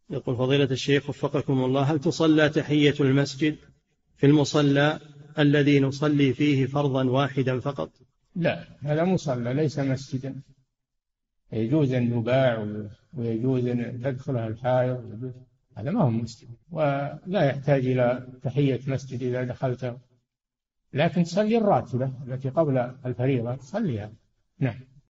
يقول فضيلة الشيخ وفقكم الله، هل تصلى تحية المسجد في المصلى الذي نصلي فيه فرضا واحدا فقط؟ لا، هذا مصلى ليس مسجدا، يجوز أن يباع ويجوز أن تدخلها الحائض، هذا ما هو مسجد ولا يحتاج إلى تحية مسجد إذا دخلته، لكن صلي الراتبة التي قبل الفريضة صليها. نعم.